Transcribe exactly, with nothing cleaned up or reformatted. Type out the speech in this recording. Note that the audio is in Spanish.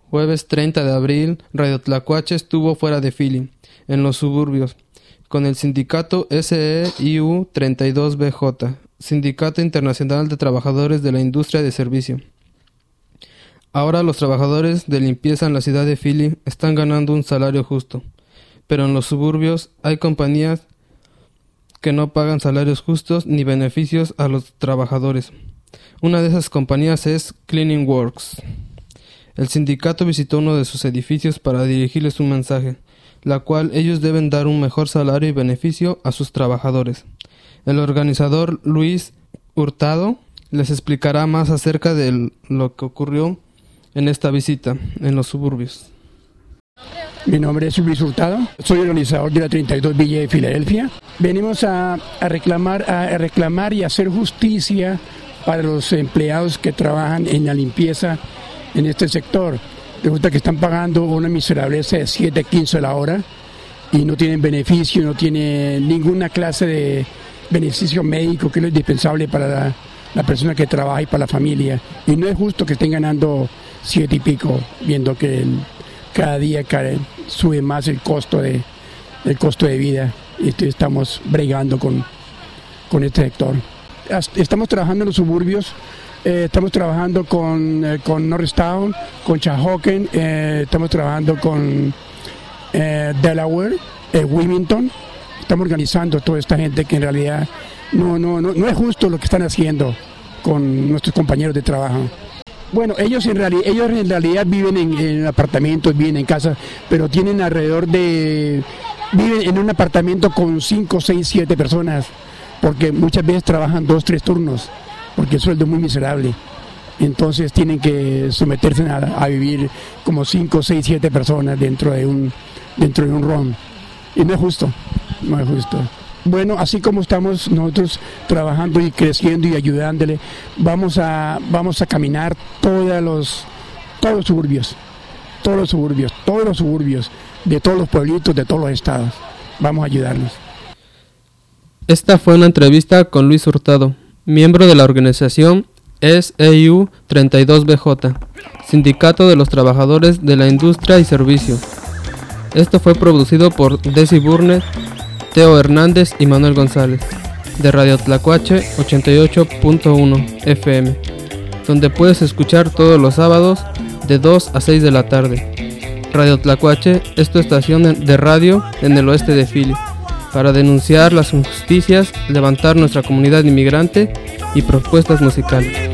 Jueves treinta de abril, Radio Tlacuache estuvo fuera de Philly, en los suburbios, con el sindicato S E I U treinta y dos B J, Sindicato Internacional de Trabajadores de la Industria de Servicio. Ahora los trabajadores de limpieza en la ciudad de Philly están ganando un salario justo, pero en los suburbios hay compañías que no pagan salarios justos ni beneficios a los trabajadores. Una de esas compañías es Cleaning Works. El sindicato visitó uno de sus edificios para dirigirles un mensaje, la cual ellos deben dar un mejor salario y beneficio a sus trabajadores. El organizador Luis Hurtado les explicará más acerca de lo que ocurrió en esta visita en los suburbios. Mi nombre es Luis Hurtado, soy organizador de la treinta y dos Villa de Filadelfia. Venimos a, a, reclamar, a reclamar y hacer justicia para los empleados que trabajan en la limpieza en este sector. Resulta que están pagando una miserableza de siete quince la hora y no tienen beneficio, no tienen ninguna clase de beneficio médico que es lo indispensable para la, la persona que trabaja y para la familia. Y no es justo que estén ganando siete y pico, viendo que el, cada día cada, sube más el costo de, el costo de vida. Y estamos bregando con, con este sector. Estamos trabajando en los suburbios. Eh, estamos trabajando con, eh, con Norristown, con Chahoken, eh, estamos trabajando con eh, Delaware, eh, Wilmington. Estamos organizando a toda esta gente que en realidad no, no, no, no es justo lo que están haciendo con nuestros compañeros de trabajo. Bueno, ellos en, reali- ellos en realidad viven en, en apartamentos, viven en casas, pero tienen alrededor de... viven en un apartamento con cinco, seis, siete personas, porque muchas veces trabajan dos, tres turnos, porque el sueldo es muy miserable. Entonces tienen que someterse a, a vivir como cinco, seis, siete personas dentro de un dentro de un ron. Y no es justo, no es justo. Bueno, así como estamos nosotros trabajando y creciendo y ayudándole, vamos a vamos a caminar todos los todos los suburbios, todos los suburbios, todos los suburbios de todos los pueblitos, de todos los estados. Vamos a ayudarnos. Esta fue una entrevista con Luis Hurtado, miembro de la organización S E I U treinta y dos B J, Sindicato de los Trabajadores de la Industria y Servicio. Esto fue producido por Desi Burnett, Teo Hernández y Manuel González, de Radio Tlacuache ochenta y ocho punto uno F M, donde puedes escuchar todos los sábados de dos a seis de la tarde. Radio Tlacuache es tu estación de radio en el oeste de Philly, para denunciar las injusticias, levantar nuestra comunidad inmigrante y propuestas musicales.